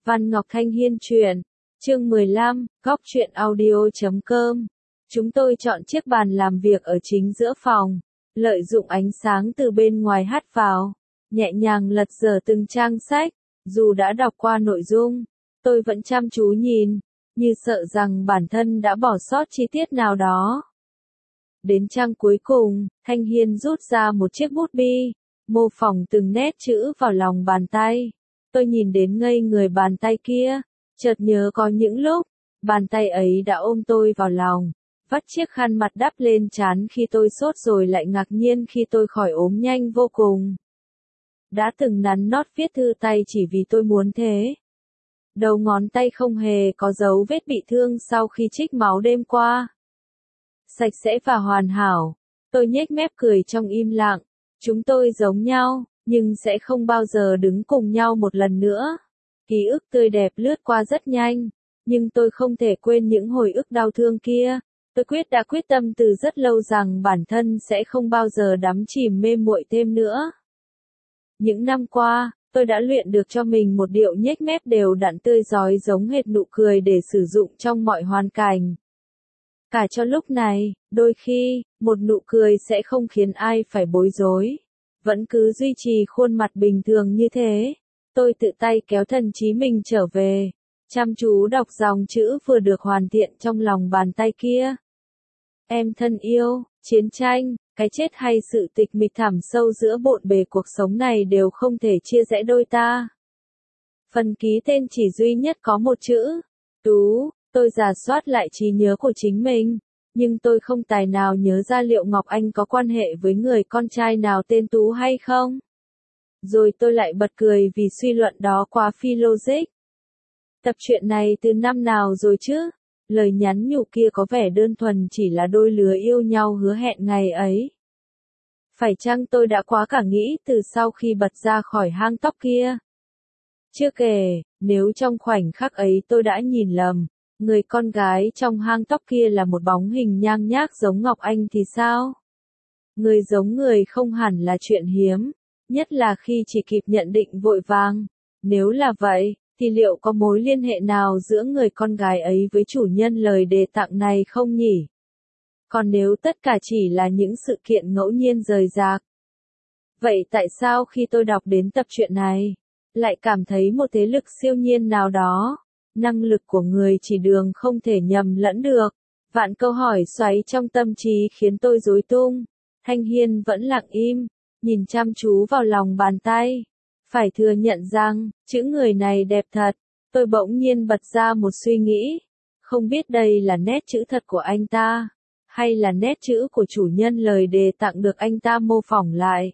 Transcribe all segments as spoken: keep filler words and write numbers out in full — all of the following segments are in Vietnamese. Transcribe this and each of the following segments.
Văn Ngọc Thanh Hiên truyện, chương mười lăm, góc truyện audio chấm com. Chúng tôi chọn chiếc bàn làm việc ở chính giữa phòng, lợi dụng ánh sáng từ bên ngoài hắt vào, nhẹ nhàng lật dở từng trang sách, dù đã đọc qua nội dung, tôi vẫn chăm chú nhìn, như sợ rằng bản thân đã bỏ sót chi tiết nào đó. Đến trang cuối cùng, Thanh Hiên rút ra một chiếc bút bi, mô phỏng từng nét chữ vào lòng bàn tay. Tôi nhìn đến ngây người bàn tay kia, chợt nhớ có những lúc, bàn tay ấy đã ôm tôi vào lòng, vắt chiếc khăn mặt đắp lên trán khi tôi sốt rồi lại ngạc nhiên khi tôi khỏi ốm nhanh vô cùng. Đã từng nắn nót viết thư tay chỉ vì tôi muốn thế. Đầu ngón tay không hề có dấu vết bị thương sau khi trích máu đêm qua. Sạch sẽ và hoàn hảo, tôi nhếch mép cười trong im lặng, chúng tôi giống nhau, nhưng sẽ không bao giờ đứng cùng nhau một lần nữa. Ký ức tươi đẹp lướt qua rất nhanh, nhưng tôi không thể quên những hồi ức đau thương kia. Tôi quyết đã quyết tâm từ rất lâu rằng bản thân sẽ không bao giờ đắm chìm mê muội thêm nữa. Những năm qua, tôi đã luyện được cho mình một điệu nhếch mép đều đặn tươi rói giống hệt nụ cười để sử dụng trong mọi hoàn cảnh. Cả cho lúc này, đôi khi, một nụ cười sẽ không khiến ai phải bối rối. Vẫn cứ duy trì khuôn mặt bình thường như thế. Tôi tự tay kéo thần trí mình trở về, chăm chú đọc dòng chữ vừa được hoàn thiện trong lòng bàn tay kia. Em thân yêu, chiến tranh, cái chết hay sự tịch mịch thẳm sâu giữa bộn bề cuộc sống này đều không thể chia rẽ đôi ta. Phần ký tên chỉ duy nhất có một chữ, Tú. Tôi rà soát lại trí nhớ của chính mình, nhưng tôi không tài nào nhớ ra liệu Ngọc Anh có quan hệ với người con trai nào tên Tú hay không. Rồi tôi lại bật cười vì suy luận đó quá phi logic. Tập truyện này từ năm nào rồi chứ? Lời nhắn nhủ kia có vẻ đơn thuần chỉ là đôi lứa yêu nhau hứa hẹn ngày ấy. Phải chăng tôi đã quá cả nghĩ từ sau khi bật ra khỏi hang tóc kia? Chưa kể, nếu trong khoảnh khắc ấy tôi đã nhìn lầm, người con gái trong hang tóc kia là một bóng hình nhang nhác giống Ngọc Anh thì sao? Người giống người không hẳn là chuyện hiếm, nhất là khi chỉ kịp nhận định vội vàng. Nếu là vậy, thì liệu có mối liên hệ nào giữa người con gái ấy với chủ nhân lời đề tặng này không nhỉ? Còn nếu tất cả chỉ là những sự kiện ngẫu nhiên rời rạc, vậy tại sao khi tôi đọc đến tập truyện này, lại cảm thấy một thế lực siêu nhiên nào đó? Năng lực của người chỉ đường không thể nhầm lẫn được. Vạn câu hỏi xoáy trong tâm trí khiến tôi rối tung. Thanh Hiên vẫn lặng im, nhìn chăm chú vào lòng bàn tay. Phải thừa nhận rằng, chữ người này đẹp thật. Tôi bỗng nhiên bật ra một suy nghĩ. Không biết đây là nét chữ thật của anh ta, hay là nét chữ của chủ nhân lời đề tặng được anh ta mô phỏng lại.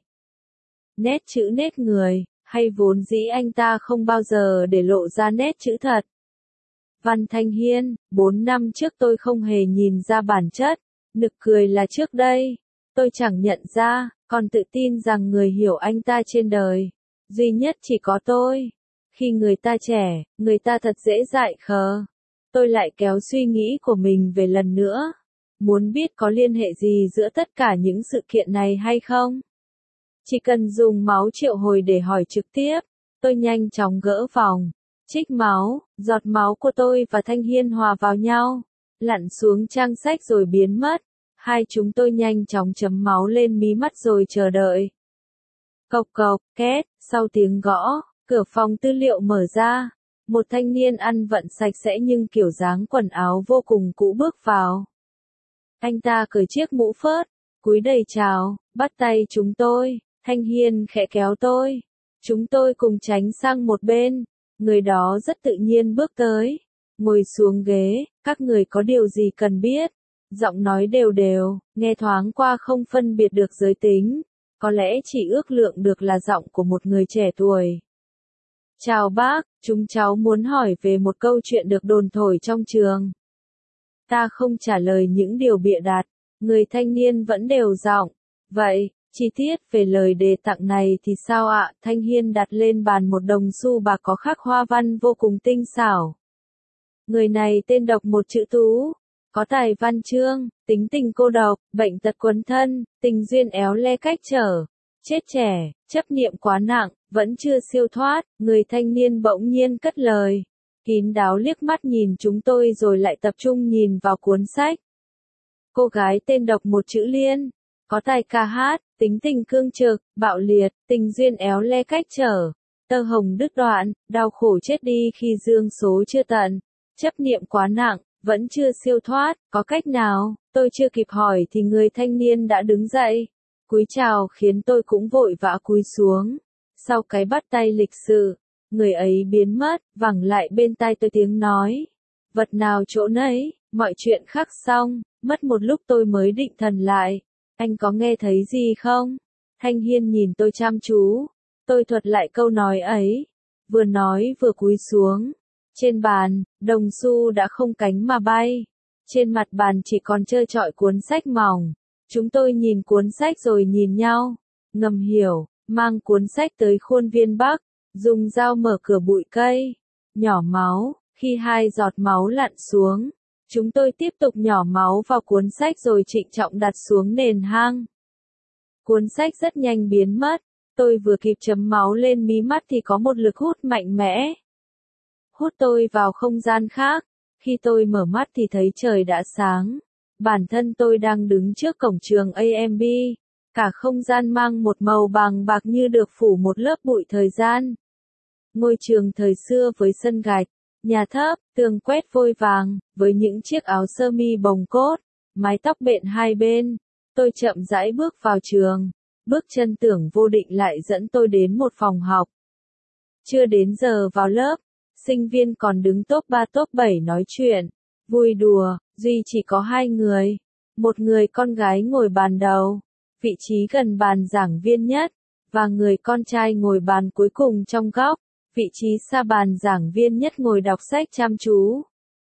Nét chữ nét người, hay vốn dĩ anh ta không bao giờ để lộ ra nét chữ thật. Văn Thanh Hiên, bốn năm trước tôi không hề nhìn ra bản chất, nực cười là trước đây, tôi chẳng nhận ra, còn tự tin rằng người hiểu anh ta trên đời, duy nhất chỉ có tôi. Khi người ta trẻ, người ta thật dễ dại khờ. Tôi lại kéo suy nghĩ của mình về lần nữa, muốn biết có liên hệ gì giữa tất cả những sự kiện này hay không. Chỉ cần dùng máu triệu hồi để hỏi trực tiếp, tôi nhanh chóng gỡ vòng. Trích máu, giọt máu của tôi và Thanh Hiên hòa vào nhau, lặn xuống trang sách rồi biến mất. Hai chúng tôi nhanh chóng chấm máu lên mí mắt rồi chờ đợi. Cộc cộc, két, sau tiếng gõ, cửa phòng tư liệu mở ra. Một thanh niên ăn vận sạch sẽ nhưng kiểu dáng quần áo vô cùng cũ bước vào. Anh ta cởi chiếc mũ phớt, cúi đầy chào, bắt tay chúng tôi. Thanh Hiên khẽ kéo tôi. Chúng tôi cùng tránh sang một bên. Người đó rất tự nhiên bước tới, ngồi xuống ghế. Các người có điều gì cần biết? Giọng nói đều đều, nghe thoáng qua không phân biệt được giới tính, có lẽ chỉ ước lượng được là giọng của một người trẻ tuổi. Chào bác, chúng cháu muốn hỏi về một câu chuyện được đồn thổi trong trường. Ta không trả lời những điều bịa đặt, người thanh niên vẫn đều giọng. Vậy, chi tiết về lời đề tặng này thì sao ạ? Thanh Hiên đặt lên bàn một đồng xu bạc có khắc hoa văn vô cùng tinh xảo. Người này tên độc một chữ Tú, có tài văn chương, tính tình cô độc, bệnh tật quấn thân, tình duyên éo le cách trở. chết trẻ, chấp niệm quá nặng, vẫn chưa siêu thoát, người thanh niên bỗng nhiên cất lời. Kín đáo liếc mắt nhìn chúng tôi rồi lại tập trung nhìn vào cuốn sách. Cô gái tên đọc một chữ Liên, có tài ca hát, tính tình cương trực, bạo liệt, tình duyên éo le cách trở, tơ hồng đứt đoạn, đau khổ chết đi khi dương số chưa tận, chấp niệm quá nặng, vẫn chưa siêu thoát, có cách nào? Tôi chưa kịp hỏi thì người thanh niên đã đứng dậy, cúi chào khiến tôi cũng vội vã cúi xuống. Sau cái bắt tay lịch sự, người ấy biến mất, vẳng lại bên tai tôi tiếng nói. Vật nào chỗ nấy, mọi chuyện khắc xong, mất một lúc tôi mới định thần lại. Anh có nghe thấy gì không? Thanh Hiên nhìn tôi chăm chú. Tôi thuật lại câu nói ấy. Vừa nói vừa cúi xuống. Trên bàn, đồng xu đã không cánh mà bay. Trên mặt bàn chỉ còn trơ trọi cuốn sách mỏng. Chúng tôi nhìn cuốn sách rồi nhìn nhau. Ngầm hiểu, mang cuốn sách tới khuôn viên Bắc. Dùng dao mở cửa bụi cây. Nhỏ máu, khi hai giọt máu lặn xuống. Chúng tôi tiếp tục nhỏ máu vào cuốn sách rồi trịnh trọng đặt xuống nền hang. Cuốn sách rất nhanh biến mất. Tôi vừa kịp chấm máu lên mí mắt thì có một lực hút mạnh mẽ. Hút tôi vào không gian khác. Khi tôi mở mắt thì thấy trời đã sáng. Bản thân tôi đang đứng trước cổng trường a em bê. Cả không gian mang một màu vàng bạc như được phủ một lớp bụi thời gian. Ngôi trường thời xưa với sân gạch, nhà thấp, tường quét vôi vàng, với những chiếc áo sơ mi bồng cốt, mái tóc bện hai bên. Tôi chậm rãi bước vào trường. Bước chân tưởng vô định lại dẫn tôi đến một phòng học. Chưa đến giờ vào lớp, sinh viên còn đứng top ba top bảy nói chuyện, vui đùa, duy chỉ có hai người. Một người con gái ngồi bàn đầu, vị trí gần bàn giảng viên nhất, và người con trai ngồi bàn cuối cùng trong góc, vị trí xa bàn giảng viên nhất ngồi đọc sách chăm chú.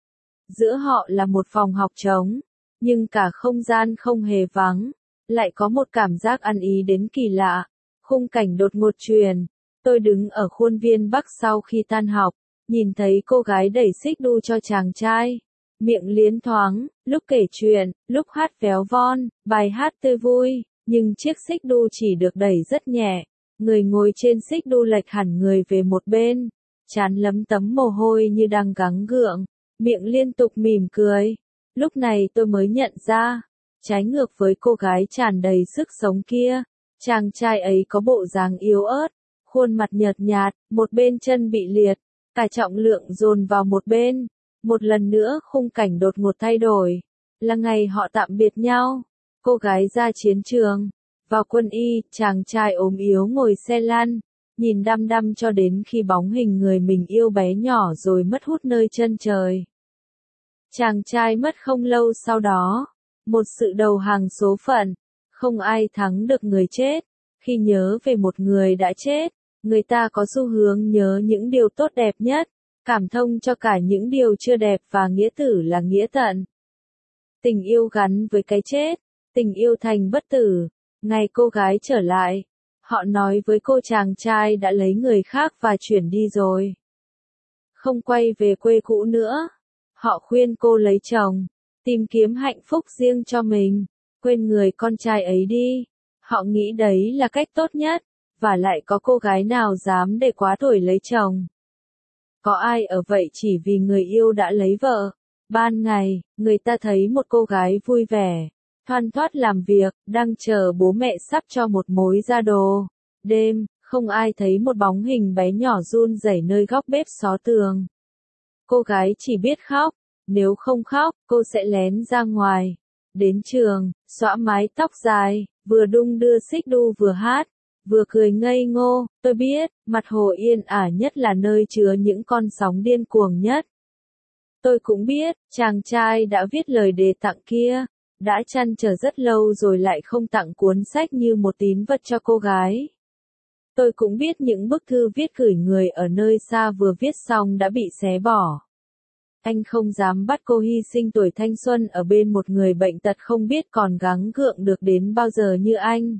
Giữa họ là một phòng học trống, nhưng cả không gian không hề vắng, lại có một cảm giác ăn ý đến kỳ lạ. Khung cảnh đột ngột truyền, tôi đứng ở khuôn viên Bắc sau khi tan học, nhìn thấy cô gái đẩy xích đu cho chàng trai. Miệng liến thoáng, lúc kể chuyện, lúc hát véo von, bài hát tươi vui, nhưng chiếc xích đu chỉ được đẩy rất nhẹ. Người ngồi trên xích đu lệch hẳn người về một bên, trán lấm tấm mồ hôi như đang gắng gượng, miệng liên tục mỉm cười. Lúc này tôi mới nhận ra, trái ngược với cô gái tràn đầy sức sống kia, chàng trai ấy có bộ dáng yếu ớt, khuôn mặt nhợt nhạt, một bên chân bị liệt, cả trọng lượng dồn vào một bên. Một lần nữa khung cảnh đột ngột thay đổi, là ngày họ tạm biệt nhau. Cô gái ra chiến trường, vào quân y, chàng trai ốm yếu ngồi xe lăn, nhìn đăm đăm cho đến khi bóng hình người mình yêu bé nhỏ rồi mất hút nơi chân trời. Chàng trai mất không lâu sau đó, một sự đầu hàng số phận, không ai thắng được người chết. Khi nhớ về một người đã chết, người ta có xu hướng nhớ những điều tốt đẹp nhất, cảm thông cho cả những điều chưa đẹp và nghĩa tử là nghĩa tận. Tình yêu gắn với cái chết, tình yêu thành bất tử. Ngày cô gái trở lại, họ nói với cô chàng trai đã lấy người khác và chuyển đi rồi. Không quay về quê cũ nữa. Họ khuyên cô lấy chồng, tìm kiếm hạnh phúc riêng cho mình, quên người con trai ấy đi. Họ nghĩ đấy là cách tốt nhất, và lại có cô gái nào dám để quá tuổi lấy chồng. Có ai ở vậy chỉ vì người yêu đã lấy vợ. Ban ngày, người ta thấy một cô gái vui vẻ, thoăn thoắt làm việc, đang chờ bố mẹ sắp cho một mối ra đồ. Đêm, không ai thấy một bóng hình bé nhỏ run rẩy nơi góc bếp xó tường. Cô gái chỉ biết khóc, nếu không khóc, cô sẽ lén ra ngoài. Đến trường, xõa mái tóc dài, vừa đung đưa xích đu vừa hát, vừa cười ngây ngô. Tôi biết, mặt hồ yên ả nhất là nơi chứa những con sóng điên cuồng nhất. Tôi cũng biết, chàng trai đã viết lời đề tặng kia, đã trăn trở rất lâu rồi lại không tặng cuốn sách như một tín vật cho cô gái. Tôi cũng biết những bức thư viết gửi người ở nơi xa vừa viết xong đã bị xé bỏ. Anh không dám bắt cô hy sinh tuổi thanh xuân ở bên một người bệnh tật không biết còn gắng gượng được đến bao giờ như anh.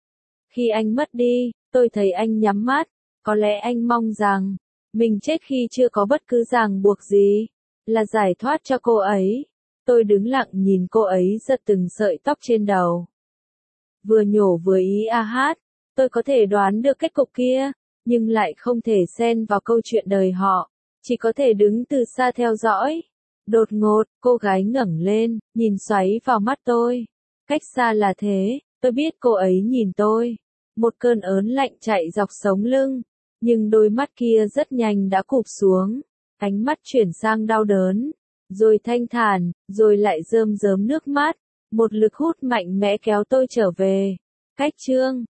Khi anh mất đi, tôi thấy anh nhắm mắt, có lẽ anh mong rằng, mình chết khi chưa có bất cứ ràng buộc gì, là giải thoát cho cô ấy. Tôi đứng lặng nhìn cô ấy giật từng sợi tóc trên đầu. Vừa nhổ vừa ý a hát, Tôi có thể đoán được kết cục kia, nhưng lại không thể xen vào câu chuyện đời họ, chỉ có thể đứng từ xa theo dõi. Đột ngột, cô gái ngẩng lên, nhìn xoáy vào mắt tôi. Cách xa là thế, tôi biết cô ấy nhìn tôi. Một cơn ớn lạnh chạy dọc sống lưng, nhưng đôi mắt kia rất nhanh đã cụp xuống. Ánh mắt chuyển sang đau đớn, rồi thanh thản, rồi lại rơm rớm nước mắt. Một lực hút mạnh mẽ kéo tôi trở về. Cách chương